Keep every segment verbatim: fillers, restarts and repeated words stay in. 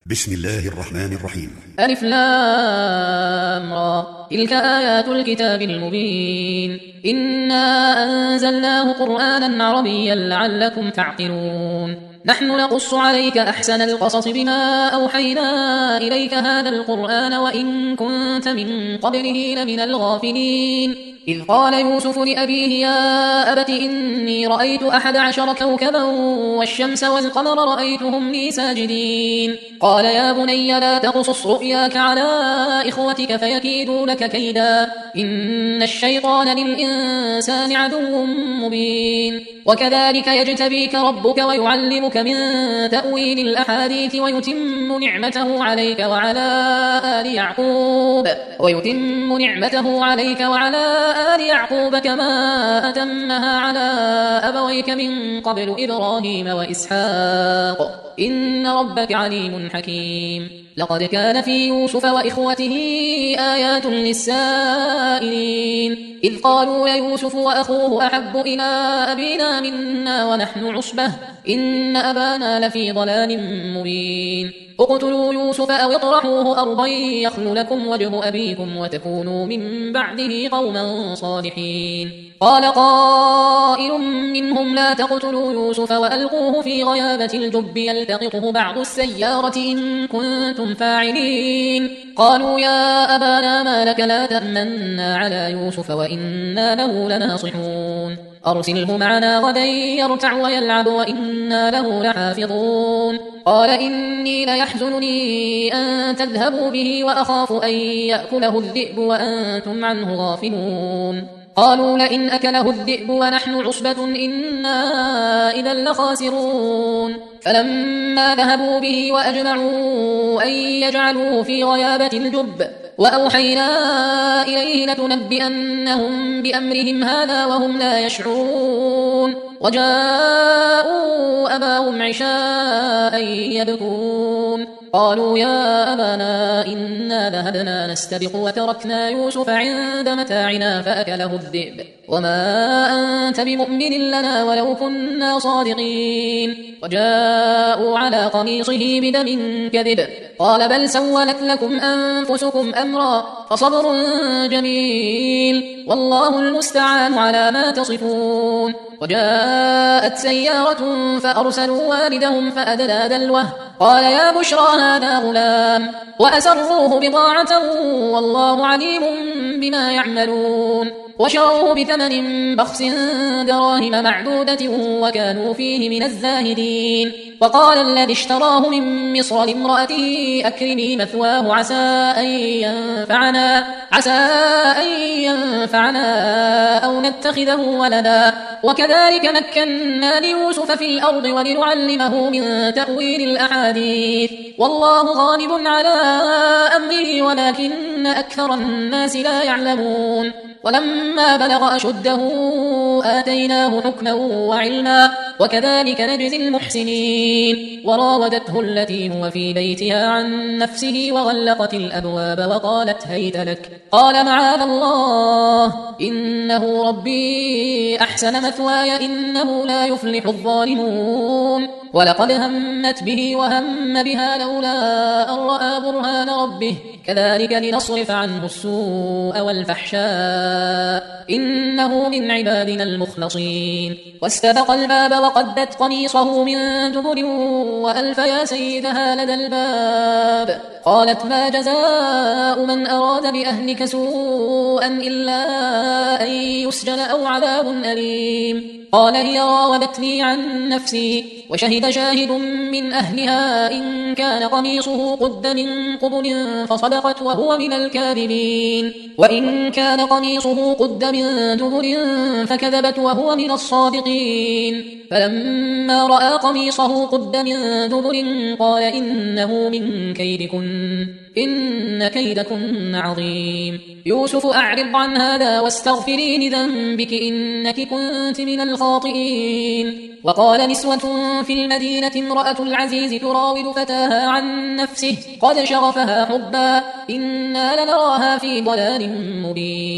بسم الله الرحمن الرحيم. ألف لام را تلك آيات الكتاب المبين إنا أنزلناه قرآنا عربيا لعلكم تعقلون نحن نقص عليك أحسن القصص بما أوحينا إليك هذا القرآن وإن كنت من قبله لمن الغافلين إذ قال يوسف لأبيه يا أبت إني رأيت أحد عشر كوكبا والشمس والقمر رأيتهم لي ساجدين قال يا بني لا تقصص رؤياك على إخوتك فيكيدوا لك كيدا إن الشيطان للإنسان عدو مبين وكذلك يجتبيك ربك ويعلمك من تأويل الأحاديث ويتم نعمته عليك وعلى آل يعقوب ويتم نعمته عليك وعلى آل يعقوب كما أتمها على أبويك من قبل إبراهيم وإسحاق إن ربك عليم حكيم لقد كان في يوسف وإخوته آيات للسائلين إذ قالوا يا يوسف وأخوه أحب إلى أبينا منا ونحن عصبة إن أبانا لفي ضلال مبين اقتلوا يوسف أو اطرحوه أرضا يخل لكم وجه أبيكم وتكونوا من بعده قوما صالحين قال قائل منهم لا تقتلوا يوسف وألقوه في غيابة الجب يلتقطه بعض السيارة إن كنتم فاعلين قالوا يا أبانا ما لك لا تأمنا على يوسف وإنا له لناصحون أرسله معنا غدا يرتع ويلعب وإنا له لحافظون قال إني ليحزنني أن تذهبوا به وأخاف أن يأكله الذئب وأنتم عنه غافلون قالوا لئن أكله الذئب ونحن عصبة إنا إذا لخاسرون فلما ذهبوا به وأجمعوا أن يجعلوه في غيابة الجب وأوحينا إليه لتنبئنهم بأمرهم هذا وهم لا يشعرون وجاءوا أباهم عشاء يبكون قالوا يا أبانا إنا ذهبنا نستبق وتركنا يوسف عند متاعنا فأكله الذئب وما أنت بمؤمن لنا ولو كنا صادقين وجاءوا على قميصه بدم كذب قال بل سولت لكم أنفسكم أمرا فصبر جميل والله المستعان على ما تصفون وجاءت سيارة فأرسلوا والدهم فأدلى دلوه قال يا بشرى هذا غلام وأسروه بضاعة والله عليم بما يعملون وشروه بثمن بخس دراهم معدودة وكانوا فيه من الزاهدين وقال الذي اشتراه من مصر لامرأته أكرمي مثواه عسى أن ينفعنا عسى أن ينفعنا أو نتخذه ولدا وكذلك مكنا ليوسف في الأرض ولنعلمه من تأويل الأحاديث والله غالب على أمره ولكن أكثر الناس لا يعلمون ولما بلغ أشده آتيناه حكما وعلما وكذلك نجزي المحسنين وراودته التي هو في بيتها عن نفسه وغلقت الأبواب وقالت هيت لك قال معاذ الله إنه ربي أحسن مثواي إنه لا يفلح الظالمون ولقد همت به وهم بها لولا أن رأى برهان ربه كذلك لنصرف عنه السوء والفحشاء إنه من عبادنا المخلصين واستبق الباب وقدت قميصه من دبر وألف يا سيدها لدى الباب قالت ما جزاء من أراد بأهلك سوءا إلا أن يسجن أو عذاب أليم قال هي راودتني عن نفسي وشهد شاهد من أهلها إن كان قميصه قد من قبل فصدقت وهو من الكاذبين وإن كان قميصه قد من دبر فكذبت وهو من الصادقين فلما رأى قميصه قد من دبر قال إنه من كيدكن إن كيدكن عظيم يوسف أعرض عن هذا واستغفري لذنبك إنك كنت من الخاطئين وقال نسوة في المدينة امرأة العزيز تراود فتاها عن نفسه قد شغفها حبا إنا لنراها في ضلال مبين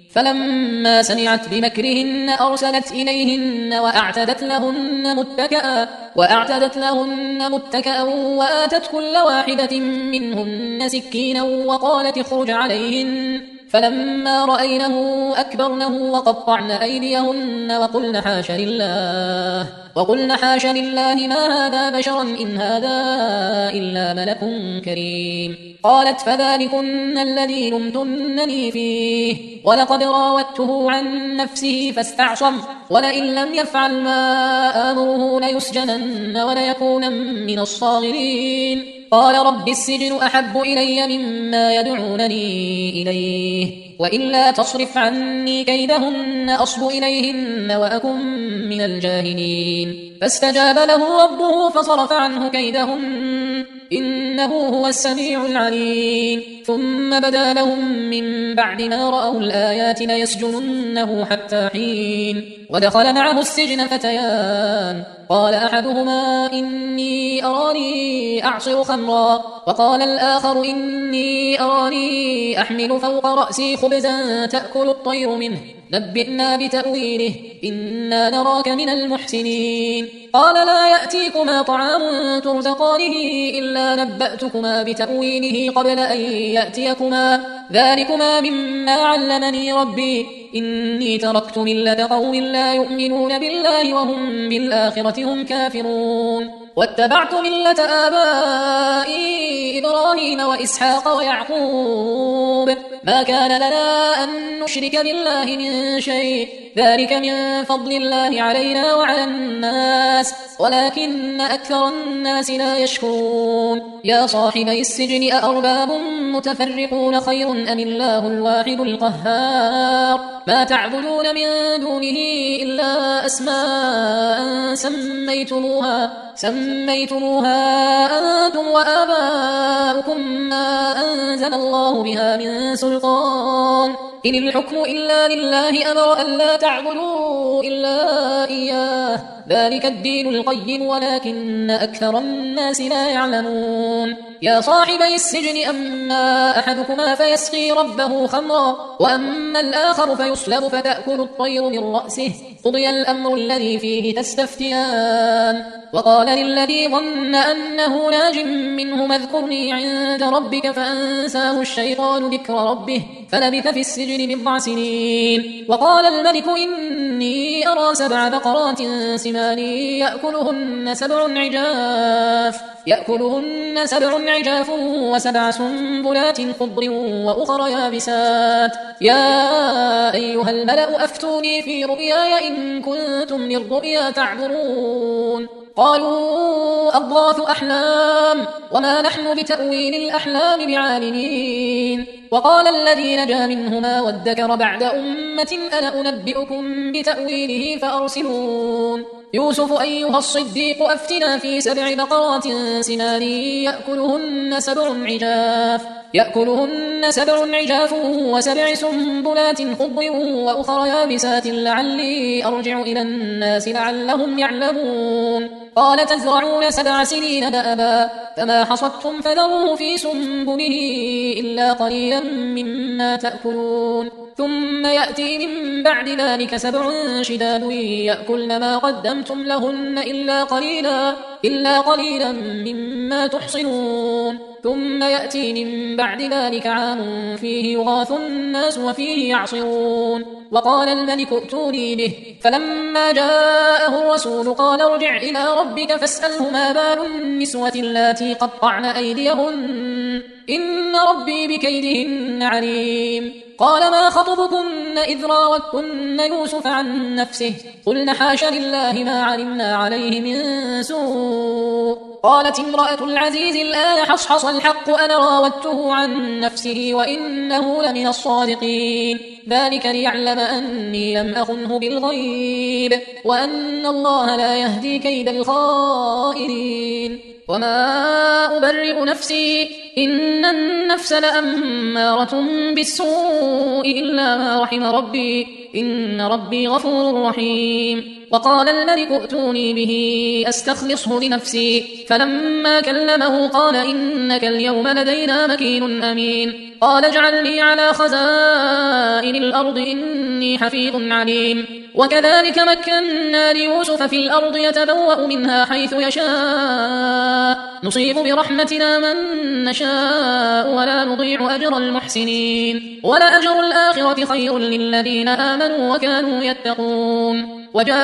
فلما سمعت بمكرهن أرسلت إليهن وأعتدت لهن متكئا وأعتدت لهن متكئا وآتت كل واحدة منهن سكينا وقالت اخرج عليهن فلما رأينه أكبرنه وقطعن أيديهن وقلن حاش لله وقلن حاش لله ما هذا بشرا إن هذا إلا ملك كريم. قالت فذلكن الذي لمتنني فيه ولقد راودته عن نفسه فاستعصم ولئن لم يفعل ما آمره ليسجنن وليكون من الصاغرين. قال رب السجن أحب إلي مما يدعونني إليه وإلا تصرف عني كيدهن أصب إليهن وأكن من الجاهلين. فاستجاب له ربه فصرف عنه كيدهن إنه هو السميع العليم. ثم بدا لهم من بعد ما رأوا الآيات ليسجننه حتى حين. ودخل معه السجن فتيان قال أحدهما إني أراني أعصر خمرا وقال الآخر إني أراني أحمل فوق رأسي خبزا تأكل الطير منه نبئنا بتأويله إنا نراك من المحسنين. قال لا يأتيكما طعام ترزقانه إلا نبأتكما بتأويله قبل أن يأتيكما ذلكما مما علمني ربي إني تركت ملة قوم لا يؤمنون بالله وهم بالآخرة هم كافرون واتبعت ملة آبائي إبراهيم وإسحاق ويعقوب ما كان لنا أن نشرك بالله من شيء ذلك من فضل الله علينا وعلى الناس ولكن أكثر الناس لا يشكرون. يا صاحبي السجن أأرباب متفرقون خير أم الله الواحد القهار ما تعبدون من دونه إلا أسماء سميتموها سميتموها أنتم وآباؤكم ما أنزل الله بها من سلطان إن الحكم إلا لله أمر أن لا تعبدوا إلا إياه ذلك الدين القيم ولكن أكثر الناس لا يعلمون. يا صاحبي السجن أما أحدكما فيسقي ربه خمرا وأما الآخر فيصلب فتأكل الطير من رأسه قضي الأمر الذي فيه تستفتيان. وقال للذي ظن أنه ناج منه اذكرني عند ربك فأنساه الشيطان ذكر ربه فلبث في السجن بضع سنين. وقال الملك إني أرى سبع بقرات سمان يأكلهن سبع عجاف يأكلهن سبع عجاف وسبع سنبلات خضر وأخر يابسات يا أيها الملأ أفتوني في رؤياي إن كنتم للرؤيا تعبرون. قالوا أضغاث أحلام وما نحن بتأويل الأحلام بعالمين. وقال الذي نجا منهما وادكر بعد أمة أنا أنبئكم بتأويله فأرسلون. يوسف أيها الصديق أفتنا في سبع بقرات سمان يأكلهن سبع عجاف يأكلهن سبع عجاف وسبع سنبلات خضر وأخر يابسات لعلي أرجع إلى الناس لعلهم يعلمون. قال تزرعون سبع سنين دأبا فما حصدتم فذروه في سنبله إلا قليلا مما تأكلون ثم يأتي من بعد ذلك سبع شداد يأكلن ما قدمتم لهن إلا قليلا إلا قليلا مما تحصنون ثم يأتي من بعد ذلك عام فيه يغاث الناس وفيه يعصرون. وقال الملك ائتوني به فلما جاءه الرسول قال ارجع إلى ربك فاسأله ما بال النسوة اللاتي قطعن أيديهن إن ربي بكيدهن عليم. قال ما خطبكن إذ راوتن يوسف عن نفسه قلن حاش لله ما علمنا عليه من سوء. قالت امرأة العزيز الآن حصحص الحق أنا راودته عن نفسه وإنه لمن الصادقين ذلك ليعلم أني لم أخنه بالغيب وأن الله لا يهدي كيد الخائنين. وما أبرئ نفسي إن النفس لأمارة بالسوء إلا ما رحم ربي إن ربي غفور رحيم. وقال الملك ائتوني به أستخلصه لنفسي فلما كلمه قال إنك اليوم لدينا مكين أمين. قال اجعلني على خزائن الأرض إني حفيظ عليم وكذلك مكنا ليوسف في الأرض يتبوأ منها حيث يشاء نصيب برحمتنا من نشاء ولا نضيع أجر المحسنين ولأجر الآخرة خير للذين آمنوا وكانوا يتقون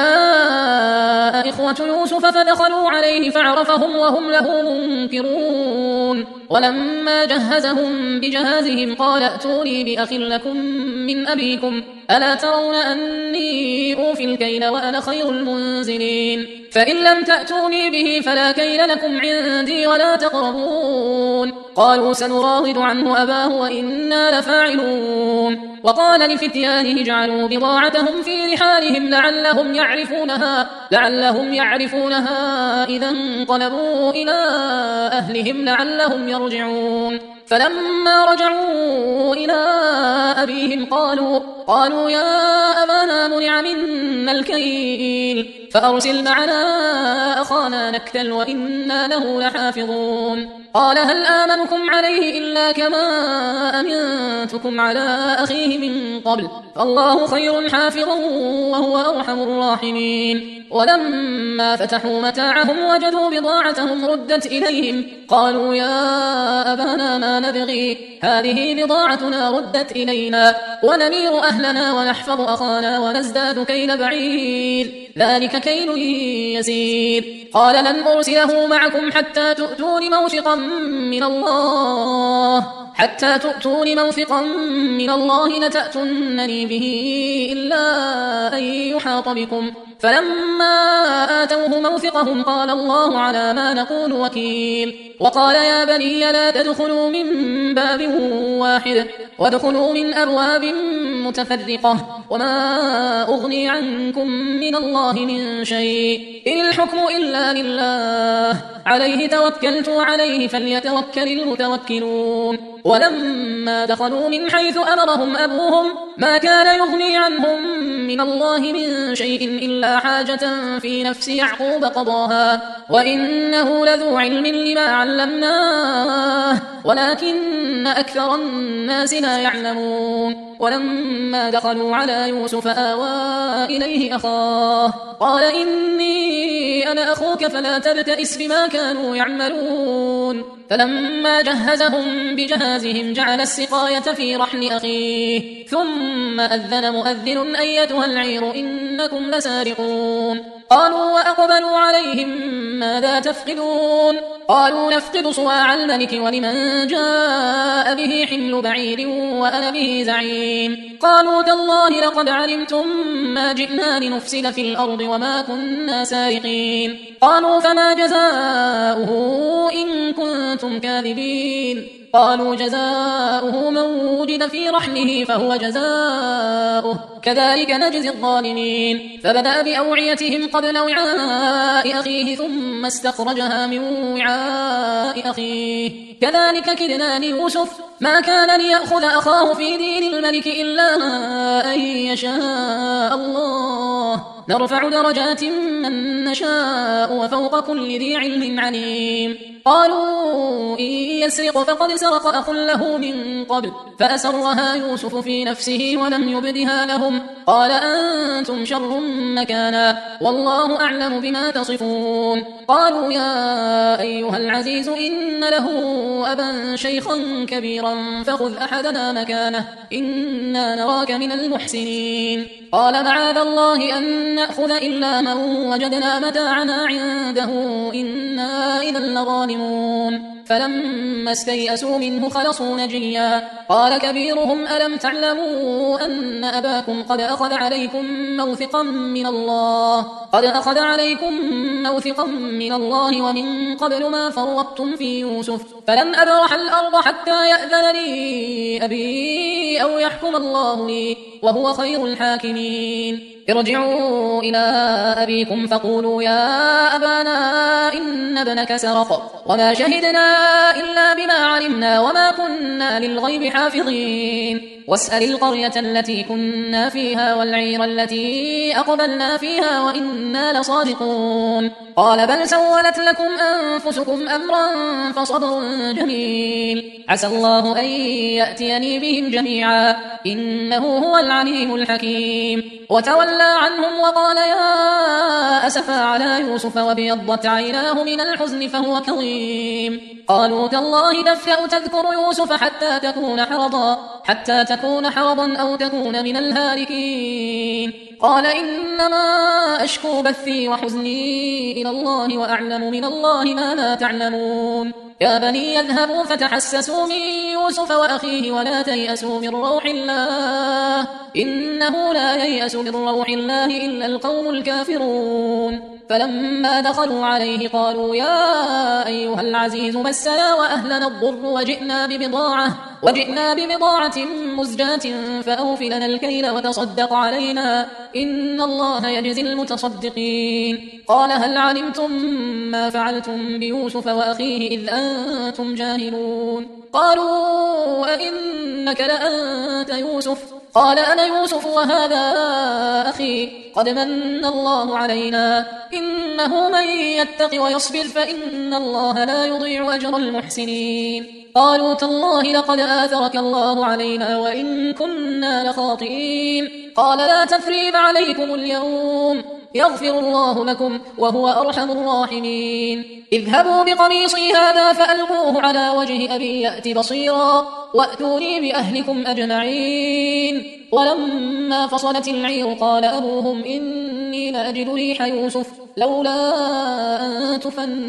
وجاء إخوة يوسف فدخلوا عليه فعرفهم وهم له منكرون ولما جهزهم بجهازهم قال ائتوني بأخ لكم من أبيكم ألا ترون أني أوفي الكيل وأنا خير المنزلين فإن لم تأتوني به فلا كيل لكم عندي ولا تقربون قالوا سنراود عنه أباه وإنا لفاعلون وقال لفتيانه اجعلوا بضاعتهم في رحالهم لعلهم يعرفونها لعلهم يعرفونها إذا انقلبوا إلى أهلهم لعلهم يرجعون فلما رجعوا إلى أبيهم قالوا قالوا يا أبانا منع منا الكيل فأرسل معنا أخانا نكتل وإنا له لحافظون قال هل آمنكم عليه إلا كما أمنتكم على أخيه من قبل فالله خير حافظا وهو أرحم الراحمين ولما فتحوا متاعهم وجدوا بضاعتهم ردت إليهم قالوا يا أبانا ما نبغي هذه بضاعتنا ردت إلينا ونمير أهلنا ونحفظ أخانا ونزداد كيل بعير ذلك كيل يسير قال لن أرسله معكم حتى تؤتون موثقا من الله حتى تؤتون موثقا من الله لتأتونني به إلا أن يحاط بكم فلما آتوه موثقهم قال الله على ما نقول وكيل وقال يا بني لا تدخلوا من باب واحد وادخلوا من أبواب متفرقة وما أغني عنكم من الله من شيء إن الحكم إلا لله عليه توكلت عليه فليتوكل المتوكلون ولما دخلوا من حيث أمرهم أبوهم ما كان يغني عنهم من الله من شيء إلا حاجة في نفس يعقوب قضاها وإنه لذو علم لما علمناه ولكن أكثر الناس لا يعلمون ولما دخلوا على يوسف آوى إليه أخاه قال إني أنا أخوك فلا تبتئس بما كانوا يعملون فلما جهزهم بجهازهم جعل السقاية في رحل أخيه ثم أذن مؤذن أيتها العير إنكم لسارقون قالوا وأقبلوا عليهم ماذا تفقدون قالوا نفقد صواع الملك ولمن جاء به حمل بعير وأنا به زعيم قالوا تالله لقد علمتم ما جئنا لنفسد في الأرض وما كنا سارقين قالوا فما جزاؤه إن كنتم كاذبين قالوا جزاؤه من وجد في رحله فهو جزاؤه كذلك نجزي الظالمين فبدأ بأوعيتهم قبل وعاء أخيه ثم استخرجها من وعاء أخيه كذلك كدنا ليوسف ما كان ليأخذ أخاه في دين الملك إلا أن يشاء الله نرفع درجات من نشاء وفوق كل ذي علم عليم قالوا إن يسرق فقد سرق أخ له من قبل فأسرها يوسف في نفسه ولم يبدها لهم قال أنتم شر مكانا والله أعلم بما تصفون قالوا يا أيها العزيز إن له أبا شيخا كبيرا فخذ أحدنا مكانه إنا نراك من المحسنين قال معاذ الله أن نأخذ إلا من وجدنا متاعنا عنده إنا إذا لظالمون فلما استيئسوا منه خلصوا نجيا قال كبيرهم ألم تعلموا أن أباكم قد أخذ عليكم موثقا من الله قد أخذ عليكم موثقا من الله ومن قبل ما فرطتم في يوسف فلن أبرح الأرض حتى يأذن لي أبي أو يحكم الله لي وهو خير الحاكمين ارجعوا إلى أبيكم فقولوا يا أبانا إن ابنك سرق وما شهدنا إلا بما علمنا وما كنا للغيب حافظين واسأل القرية التي كنا فيها والعير التي أقبلنا فيها وإنا لصادقون قال بل سولت لكم أنفسكم أمرا فصبر جميل عسى الله أن يأتيني بهم جميعا إنه هو العليم الحكيم وتولى عنهم وقال يا أسفا على يوسف وابيضت عيناه من الحزن فهو كظيم قالوا تالله تفتأ تذكر يوسف حتى تكون حرضا حتى تكون حرضا أو تكون من الهالكين قال إنما أشكو بثي وحزني إلى الله وأعلم من الله ما لا تعلمون يا بني يذهبوا فتحسسوا من يوسف وأخيه ولا تيأسوا من روح الله إنه لا ييأس من روح الله إلا القوم الكافرون فلما دخلوا عليه قالوا يا أيها العزيز مسنا وأهلنا الضر وجئنا ببضاعة وجئنا ببضاعة مزجاة فأوف لنا الكيل وتصدق علينا إن الله يجزي المتصدقين قال هل علمتم ما فعلتم بيوسف وأخيه إذ أنتم جاهلون قالوا أئنك لأنت يوسف قال أنا يوسف وهذا أخي قد من الله علينا إنه من يتق ويصبر فإن الله لا يضيع أجر المحسنين قالوا تالله لقد آثرك الله علينا وإن كنا لخاطئين قال لا تثريب عليكم اليوم يغفر الله لكم وهو أرحم الراحمين اذهبوا بقميصي هذا فألقوه على وجه أبي يأت بصيرا وأتوني بأهلكم أجمعين ولما فصلت العير قال أبوهم إني لأجد ريح يوسف لولا أن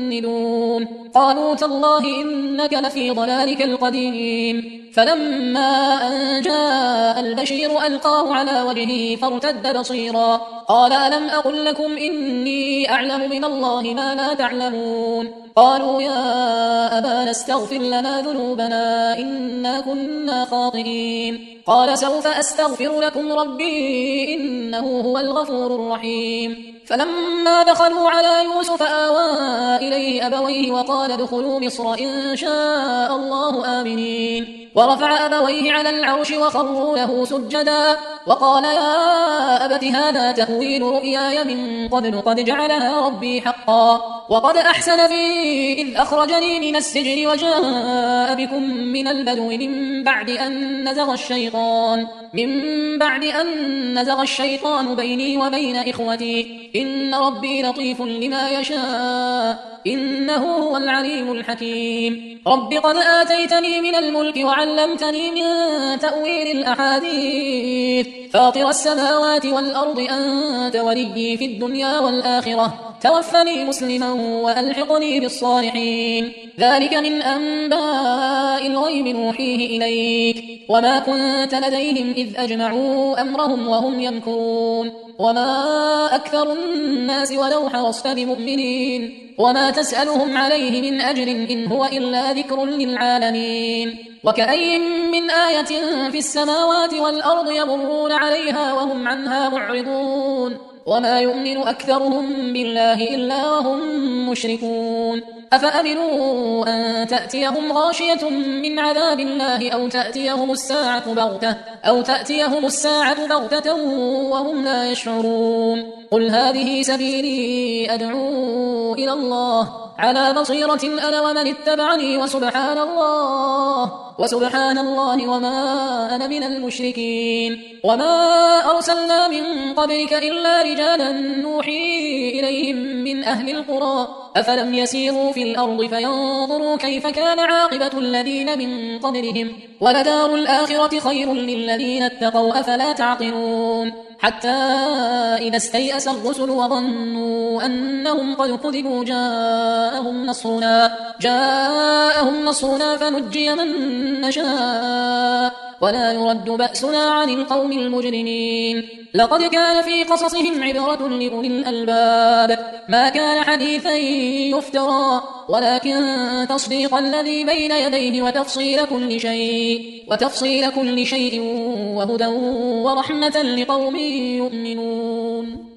تفندون قالوا تالله إنك لفي ضلالك القديم فلما أن جاء البشير ألقاه على وجهه فارتد بصيرا قال ألم أقل لكم إني أعلم من الله ما لا تعلمون قالوا يا أبانا استغفر لنا ذنوبنا إنا كنا خاطئين قال سوف أستغفر لكم ربي إنه هو الغفور الرحيم فلما دخلوا على يوسف آوى إليه أبويه وقال ادخلوا مصر إن شاء الله آمنين ورفع أبويه على العرش وخروا له سجدا وقال يا أبت هذا تأويل رؤياي من قبل قد جعلها ربي حقا وقد أحسن بي إذ أخرجني من السجن وجاء بكم من البدو من بعد أن نزغ الشيطان من بعد أن نزغ الشيطان بيني وبين إخوتي إن ربي لطيف لما يشاء إنه هو العليم الحكيم رب قد آتيتني من الملك وعلمتني من تأويل الأحاديث فاطر السماوات والأرض أنت وليي في الدنيا والآخرة توفني مسلما وألحقني بالصالحين ذلك من أنباء الغيب نوحيه إليك وما كنت لديهم إذ أجمعوا أمرهم وهم يمكرون وما أكثر الناس ولو حرصت بمؤمنين وما تسألهم عليه من أجر إن هو إلا ذكر للعالمين وكأي من آية في السماوات والأرض يمرون عليها وهم عنها معرضون وما يؤمن أكثرهم بالله إلا وهم مشركون أفأمنوا أن تأتيهم غاشية من عذاب الله أو تأتيهم الساعة بغتة أو تأتيهم الساعة بغتة وهم لا يشعرون قل هذه سبيلي أدعو إلى الله على بصيرة أنا ومن اتبعني وسبحان الله وسبحان الله وما أنا من المشركين وما أرسلنا من قبلك إلا رجالا نوحي إليهم من أهل القرى أفلم يسيروا في الأرض فينظروا كيف كان عاقبة الذين من قبلهم ولدار الآخرة خير للذين اتقوا أفلا تعقلون حتى إذا استيأس الرسل وظنوا أنهم قد كذبوا جاءهم نصرنا جاءهم نصرنا فنجي من نشاء ولا يرد بأسنا عن القوم المجرمين لقد كان في قصصهم عبرة لأولي الألباب ما كان حديثا يفترى ولكن تصديق الذي بين يديه وتفصيل كل شيء وتفصيل كل شيء وهدى ورحمة لقوم يؤمنون